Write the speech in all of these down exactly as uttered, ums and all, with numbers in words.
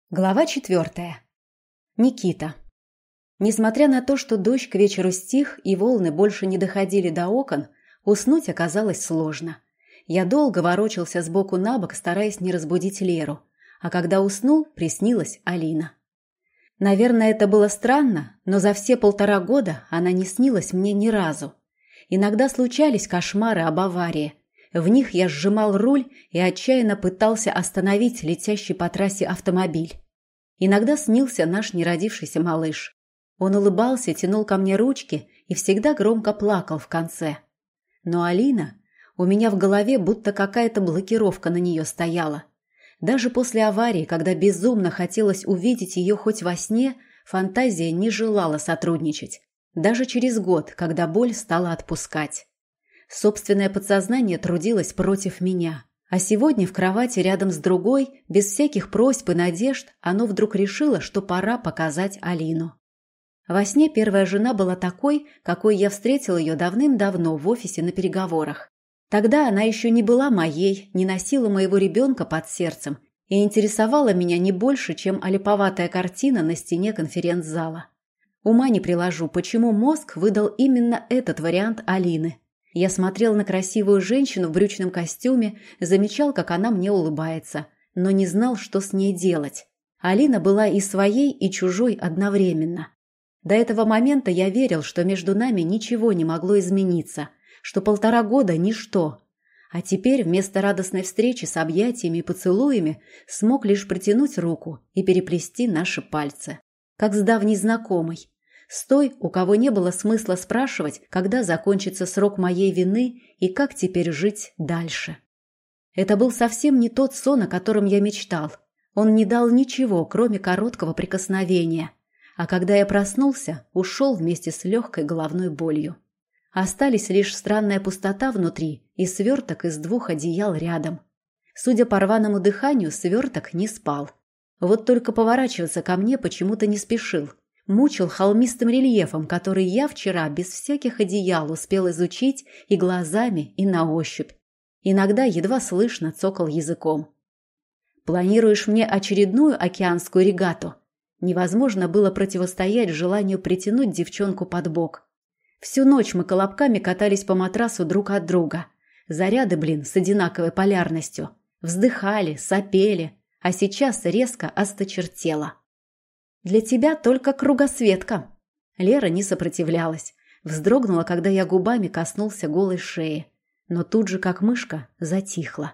Глава четвертая. Никита. Несмотря на то, что дождь к вечеру стих и волны больше не доходили до окон, уснуть оказалось сложно. Я долго ворочался сбоку на бок, стараясь не разбудить Леру, а когда уснул, приснилась Алина. Наверное, это было странно, но за все полтора года она не снилась мне ни разу. Иногда случались кошмары об аварии. В них я сжимал руль и отчаянно пытался остановить летящий по трассе автомобиль. Иногда снился наш неродившийся малыш. Он улыбался, тянул ко мне ручки и всегда громко плакал в конце. Но Алина... У меня в голове будто какая-то блокировка на нее стояла. Даже после аварии, когда безумно хотелось увидеть ее хоть во сне, фантазия не желала сотрудничать. Даже через год, когда боль стала отпускать. Собственное подсознание трудилось против меня. А сегодня в кровати рядом с другой, без всяких просьб и надежд, оно вдруг решило, что пора показать Алину. Во сне первая жена была такой, какой я встретил ее давным-давно в офисе на переговорах. Тогда она еще не была моей, не носила моего ребенка под сердцем и интересовала меня не больше, чем олиповатая картина на стене конференц-зала. Ума не приложу, почему мозг выдал именно этот вариант Алины. Я смотрел на красивую женщину в брючном костюме, замечал, как она мне улыбается, но не знал, что с ней делать. Алина была и своей, и чужой одновременно. До этого момента я верил, что между нами ничего не могло измениться, что полтора года – ничто. А теперь вместо радостной встречи с объятиями и поцелуями смог лишь протянуть руку и переплести наши пальцы. Как с давней знакомой. С той, у кого не было смысла спрашивать, когда закончится срок моей вины и как теперь жить дальше. Это был совсем не тот сон, о котором я мечтал. Он не дал ничего, кроме короткого прикосновения. А когда я проснулся, ушел вместе с легкой головной болью. Остались лишь странная пустота внутри и сверток из двух одеял рядом. Судя по рваному дыханию, сверток не спал. Вот только поворачиваться ко мне почему-то не спешил. Мучил холмистым рельефом, который я вчера без всяких одеял успел изучить и глазами, и на ощупь. Иногда едва слышно цокал языком. «Планируешь мне очередную океанскую регату?» Невозможно было противостоять желанию притянуть девчонку под бок. Всю ночь мы колобками катались по матрасу друг от друга. Заряды, блин, с одинаковой полярностью. Вздыхали, сопели, а сейчас резко осточертело. «Для тебя только кругосветка». Лера не сопротивлялась. Вздрогнула, когда я губами коснулся голой шеи. Но тут же, как мышка, затихла.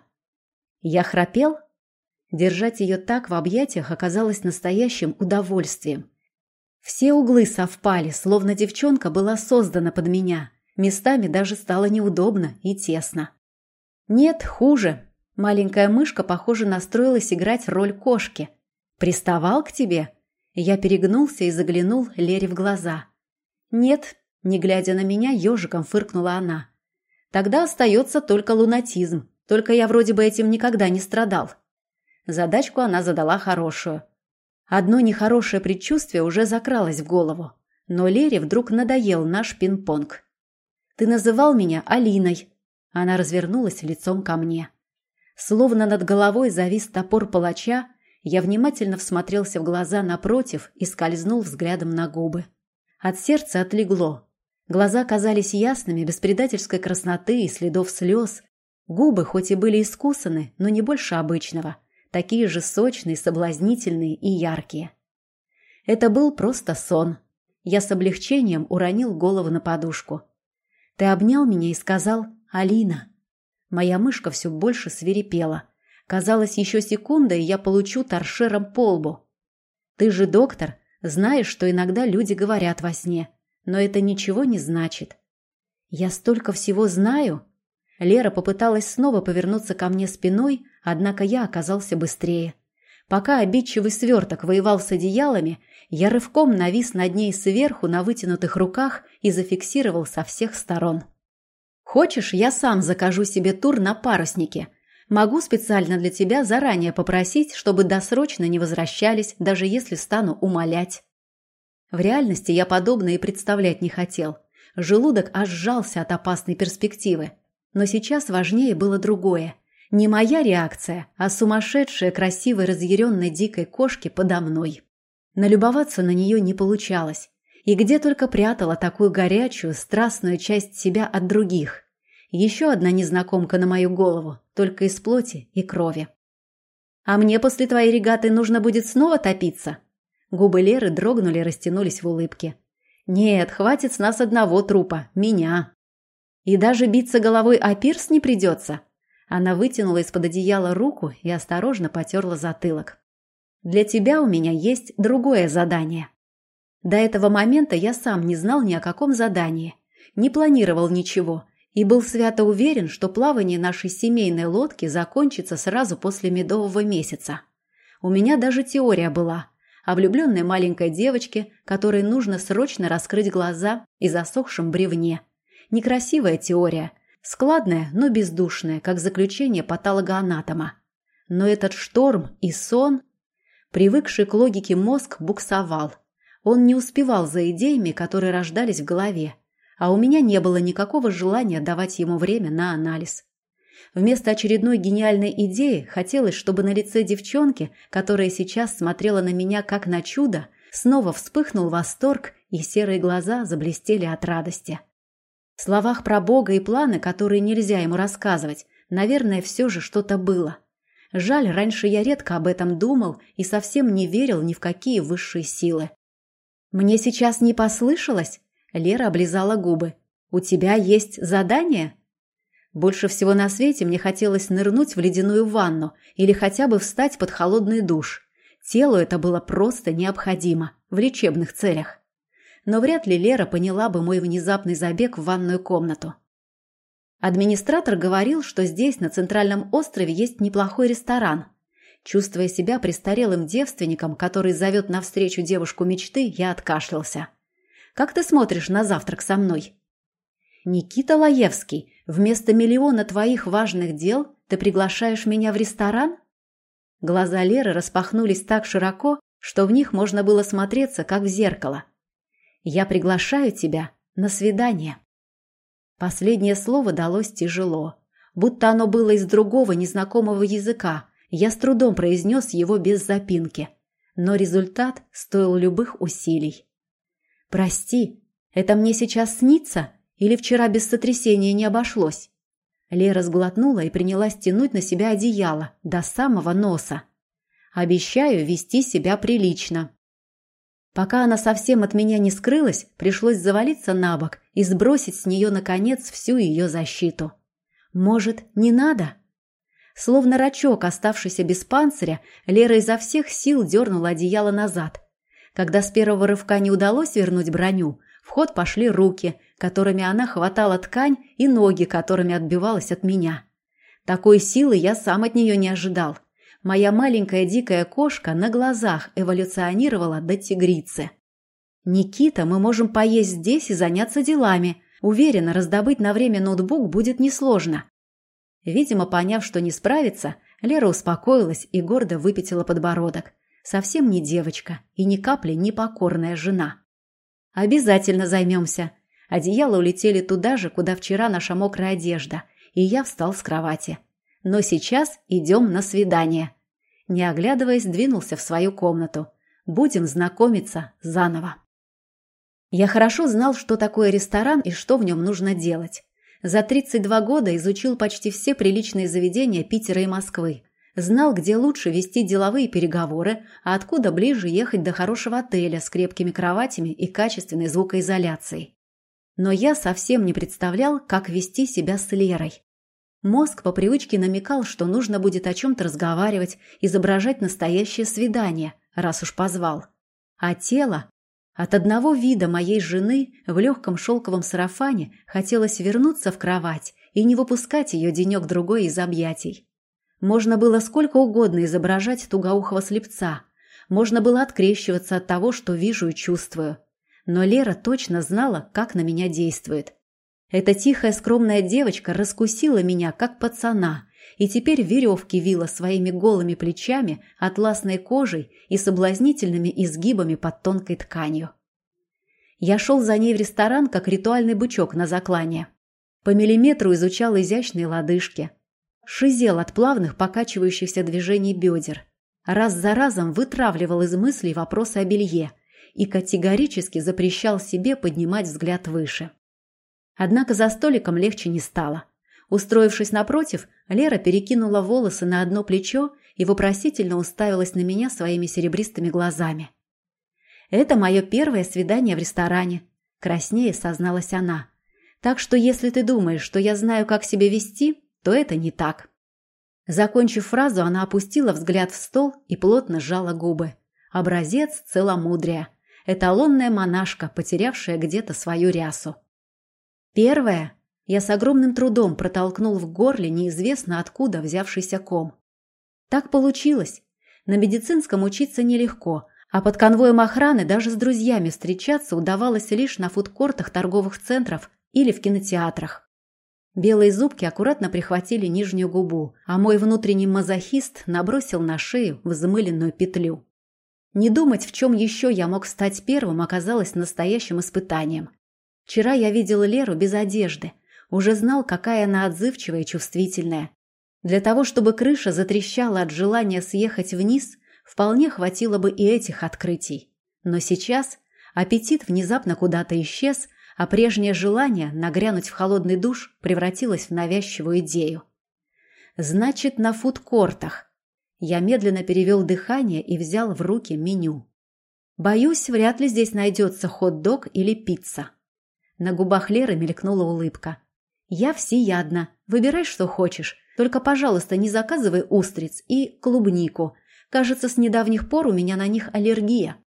Я храпел? Держать ее так в объятиях оказалось настоящим удовольствием. Все углы совпали, словно девчонка была создана под меня. Местами даже стало неудобно и тесно. Нет, хуже. Маленькая мышка, похоже, настроилась играть роль кошки. «Приставал к тебе?» Я перегнулся и заглянул Лере в глаза. «Нет», не глядя на меня, ежиком фыркнула она. «Тогда остается только лунатизм, только я вроде бы этим никогда не страдал». Задачку она задала хорошую. Одно нехорошее предчувствие уже закралось в голову, но Лере вдруг надоел наш пинг-понг. «Ты называл меня Алиной». Она развернулась лицом ко мне. Словно над головой завис топор палача, я внимательно всмотрелся в глаза напротив и скользнул взглядом на губы. От сердца отлегло. Глаза казались ясными, без предательской красноты и следов слез. Губы хоть и были искусаны, но не больше обычного. Такие же сочные, соблазнительные и яркие. Это был просто сон. Я с облегчением уронил голову на подушку. Ты обнял меня и сказал «Алина». Моя мышка все больше свирепела. Казалось, еще секунда, и я получу торшером по лбу. Ты же доктор, знаешь, что иногда люди говорят во сне, но это ничего не значит. Я столько всего знаю. Лера попыталась снова повернуться ко мне спиной, однако я оказался быстрее. Пока обидчивый сверток воевал с одеялами, я рывком навис над ней сверху на вытянутых руках и зафиксировал со всех сторон. «Хочешь, я сам закажу себе тур на паруснике? Могу специально для тебя заранее попросить, чтобы досрочно не возвращались, даже если стану умолять». В реальности я подобное и представлять не хотел. Желудок аж сжался от опасной перспективы. Но сейчас важнее было другое. Не моя реакция, а сумасшедшая, красивой, разъяренной дикой кошки подо мной. Налюбоваться на нее не получалось. И где только прятала такую горячую, страстную часть себя от других. Еще одна незнакомка на мою голову, только из плоти и крови. «А мне после твоей регаты нужно будет снова топиться?» Губы Леры дрогнули и растянулись в улыбке. «Нет, хватит с нас одного трупа, меня. И даже биться головой о пирс не придется». Она вытянула из-под одеяла руку и осторожно потерла затылок. «Для тебя у меня есть другое задание». До этого момента я сам не знал ни о каком задании, не планировал ничего и был свято уверен, что плавание нашей семейной лодки закончится сразу после медового месяца. У меня даже теория была о влюбленной маленькой девочке, которой нужно срочно раскрыть глаза и засохшем бревне. Некрасивая теория, складная, но бездушная, как заключение патологоанатома. Но этот шторм и сон, привыкший к логике мозг, буксовал. Он не успевал за идеями, которые рождались в голове, а у меня не было никакого желания давать ему время на анализ. Вместо очередной гениальной идеи хотелось, чтобы на лице девчонки, которая сейчас смотрела на меня как на чудо, снова вспыхнул восторг, и серые глаза заблестели от радости. В словах про Бога и планы, которые нельзя ему рассказывать, наверное, все же что-то было. Жаль, раньше я редко об этом думал и совсем не верил ни в какие высшие силы. «Мне сейчас не послышалось?» Лера облизала губы. «У тебя есть задание?» Больше всего на свете мне хотелось нырнуть в ледяную ванну или хотя бы встать под холодный душ. Телу это было просто необходимо, в лечебных целях. Но вряд ли Лера поняла бы мой внезапный забег в ванную комнату. Администратор говорил, что здесь, на Центральном острове, есть неплохой ресторан. Чувствуя себя престарелым девственником, который зовет навстречу девушку мечты, я откашлялся. «Как ты смотришь на завтрак со мной?» «Никита Лаевский, вместо миллиона твоих важных дел ты приглашаешь меня в ресторан?» Глаза Леры распахнулись так широко, что в них можно было смотреться, как в зеркало. «Я приглашаю тебя на свидание». Последнее слово далось тяжело, будто оно было из другого незнакомого языка. Я с трудом произнес его без запинки, но результат стоил любых усилий. «Прости, это мне сейчас снится или вчера без сотрясения не обошлось?» Лера сглотнула и принялась тянуть на себя одеяло до самого носа. «Обещаю вести себя прилично». Пока она совсем от меня не скрылась, пришлось завалиться на бок и сбросить с нее, наконец, всю ее защиту. «Может, не надо?» Словно рачок, оставшийся без панциря, Лера изо всех сил дернула одеяло назад. Когда с первого рывка не удалось вернуть броню, в ход пошли руки, которыми она хватала ткань, и ноги, которыми отбивалась от меня. Такой силы я сам от нее не ожидал. Моя маленькая дикая кошка на глазах эволюционировала до тигрицы. «Никита, мы можем поесть здесь и заняться делами. Уверена, раздобыть на время ноутбук будет несложно». Видимо, поняв, что не справится, Лера успокоилась и гордо выпятила подбородок. Совсем не девочка и ни капли не покорная жена. «Обязательно займемся». Одеяла улетели туда же, куда вчера наша мокрая одежда, и я встал с кровати. «Но сейчас идем на свидание». Не оглядываясь, двинулся в свою комнату. «Будем знакомиться заново». Я хорошо знал, что такое ресторан и что в нем нужно делать. За тридцать два года изучил почти все приличные заведения Питера и Москвы. Знал, где лучше вести деловые переговоры, а откуда ближе ехать до хорошего отеля с крепкими кроватями и качественной звукоизоляцией. Но я совсем не представлял, как вести себя с Лерой. Мозг по привычке намекал, что нужно будет о чем-то разговаривать, изображать настоящее свидание, раз уж позвал. А тело... От одного вида моей жены в легком шелковом сарафане хотелось вернуться в кровать и не выпускать ее денек-другой из объятий. Можно было сколько угодно изображать тугоухого слепца. Можно было открещиваться от того, что вижу и чувствую. Но Лера точно знала, как на меня действует. Эта тихая скромная девочка раскусила меня, как пацана, и теперь веревки вила своими голыми плечами, атласной кожей и соблазнительными изгибами под тонкой тканью. Я шел за ней в ресторан, как ритуальный бычок на заклание. По миллиметру изучал изящные лодыжки, шизел от плавных покачивающихся движений бедер, раз за разом вытравливал из мыслей вопросы о белье и категорически запрещал себе поднимать взгляд выше. Однако за столиком легче не стало. Устроившись напротив, Лера перекинула волосы на одно плечо и вопросительно уставилась на меня своими серебристыми глазами. «Это мое первое свидание в ресторане», – краснее созналась она. «Так что если ты думаешь, что я знаю, как себя вести, то это не так». Закончив фразу, она опустила взгляд в стол и плотно сжала губы. Образец целомудрия. Эталонная монашка, потерявшая где-то свою рясу. Первое. Я с огромным трудом протолкнул в горле неизвестно откуда взявшийся ком. Так получилось. На медицинском учиться нелегко, а под конвоем охраны даже с друзьями встречаться удавалось лишь на фудкортах торговых центров или в кинотеатрах. Белые зубки аккуратно прихватили нижнюю губу, а мой внутренний мазохист набросил на шею взмыленную петлю. Не думать, в чем еще я мог стать первым, оказалось настоящим испытанием. Вчера я видел Леру без одежды, уже знал, какая она отзывчивая и чувствительная. Для того, чтобы крыша затрещала от желания съехать вниз, вполне хватило бы и этих открытий. Но сейчас аппетит внезапно куда-то исчез, а прежнее желание нагрянуть в холодный душ превратилось в навязчивую идею. Значит, на фудкортах. Я медленно перевел дыхание и взял в руки меню. Боюсь, вряд ли здесь найдется хот-дог или пицца. На губах Леры мелькнула улыбка. Я всеядна. Выбирай, что хочешь. Только, пожалуйста, не заказывай устриц и клубнику. Кажется, с недавних пор у меня на них аллергия.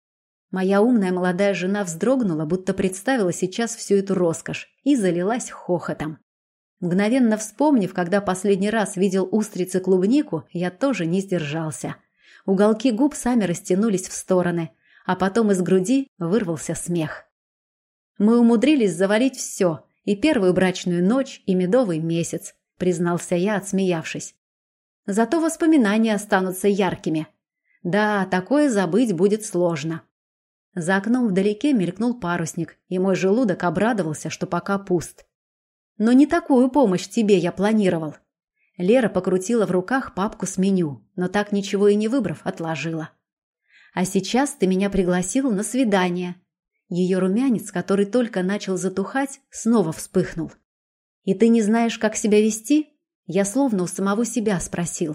Моя умная молодая жена вздрогнула, будто представила сейчас всю эту роскошь, и залилась хохотом. Мгновенно вспомнив, когда последний раз видел устриц и клубнику, я тоже не сдержался. Уголки губ сами растянулись в стороны, а потом из груди вырвался смех. «Мы умудрились завалить все, и первую брачную ночь, и медовый месяц», признался я, отсмеявшись. «Зато воспоминания останутся яркими. Да, такое забыть будет сложно». За окном вдалеке мелькнул парусник, и мой желудок обрадовался, что пока пуст. «Но не такую помощь тебе я планировал». Лера покрутила в руках папку с меню, но так ничего и не выбрав, отложила. «А сейчас ты меня пригласил на свидание». Ее румянец, который только начал затухать, снова вспыхнул. «И ты не знаешь, как себя вести?» Я словно у самого себя спросил.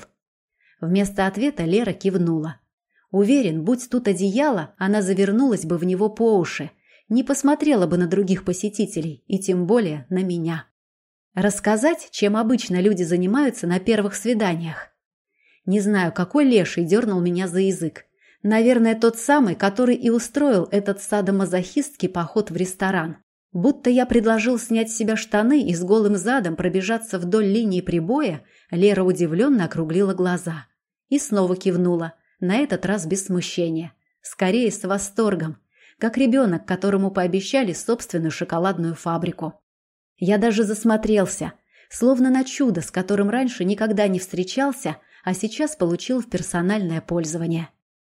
Вместо ответа Лера кивнула. Уверен, будь тут одеяло, она завернулась бы в него по уши, не посмотрела бы на других посетителей и тем более на меня. Рассказать, чем обычно люди занимаются на первых свиданиях? Не знаю, какой леший дернул меня за язык. Наверное, тот самый, который и устроил этот садомазохистский поход в ресторан. Будто я предложил снять с себя штаны и с голым задом пробежаться вдоль линии прибоя, Лера удивленно округлила глаза. И снова кивнула, на этот раз без смущения. Скорее, с восторгом, как ребенок, которому пообещали собственную шоколадную фабрику. Я даже засмотрелся, словно на чудо, с которым раньше никогда не встречался, а сейчас получил в персональное пользование.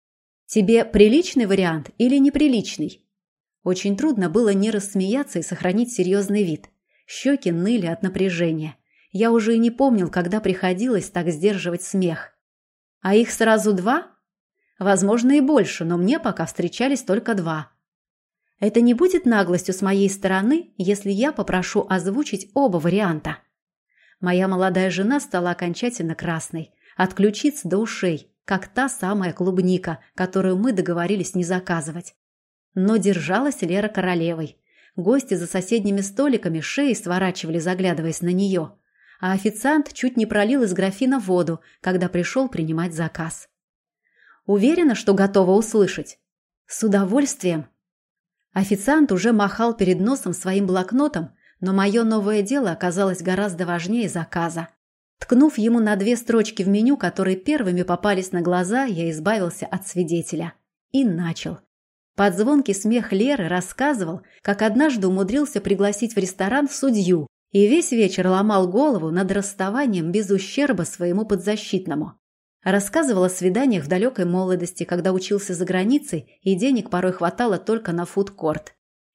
«Тебе приличный вариант или неприличный?» Очень трудно было не рассмеяться и сохранить серьезный вид. Щеки ныли от напряжения. Я уже и не помнил, когда приходилось так сдерживать смех. «А их сразу два?» «Возможно, и больше, но мне пока встречались только два». «Это не будет наглостью с моей стороны, если я попрошу озвучить оба варианта?» Моя молодая жена стала окончательно красной, от ключиц до ушей, как та самая клубника, которую мы договорились не заказывать. Но держалась Лера королевой. Гости за соседними столиками шеи сворачивали, заглядываясь на нее, а официант чуть не пролил из графина воду, когда пришел принимать заказ. «Уверена, что готова услышать?» «С удовольствием». Официант уже махал перед носом своим блокнотом, но мое новое дело оказалось гораздо важнее заказа. Ткнув ему на две строчки в меню, которые первыми попались на глаза, я избавился от свидетеля. И начал. Под звонкий смех Леры рассказывал, как однажды умудрился пригласить в ресторан судью и весь вечер ломал голову над расставанием без ущерба своему подзащитному. Рассказывал о свиданиях в далекой молодости, когда учился за границей и денег порой хватало только на фудкорт.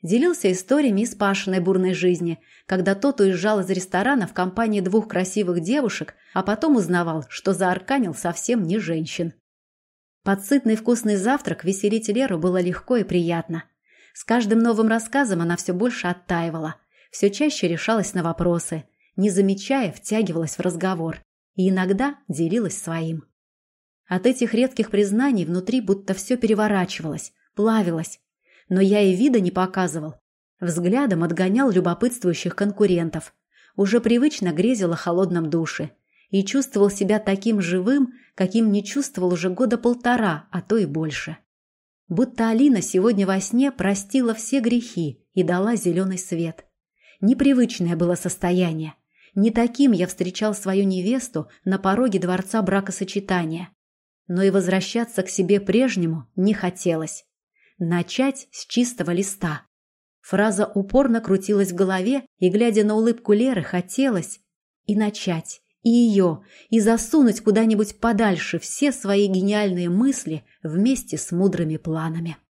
Делился историями из Пашиной бурной жизни, когда тот уезжал из ресторана в компании двух красивых девушек, а потом узнавал, что заарканил совсем не женщин. Под сытный вкусный завтрак веселить Леру было легко и приятно. С каждым новым рассказом она все больше оттаивала, все чаще решалась на вопросы, не замечая, втягивалась в разговор и иногда делилась своим. От этих редких признаний внутри будто все переворачивалось, плавилось. Но я и вида не показывал. Взглядом отгонял любопытствующих конкурентов. Уже привычно грезил о холодном душе. И чувствовал себя таким живым, каким не чувствовал уже года полтора, а то и больше. Будто Алина сегодня во сне простила все грехи и дала зеленый свет. Непривычное было состояние. Не таким я встречал свою невесту на пороге дворца бракосочетания. Но и возвращаться к себе прежнему не хотелось. Начать с чистого листа. Фраза упорно крутилась в голове, и, глядя на улыбку Леры, хотелось и начать, и ее, и засунуть куда-нибудь подальше все свои гениальные мысли вместе с мудрыми планами.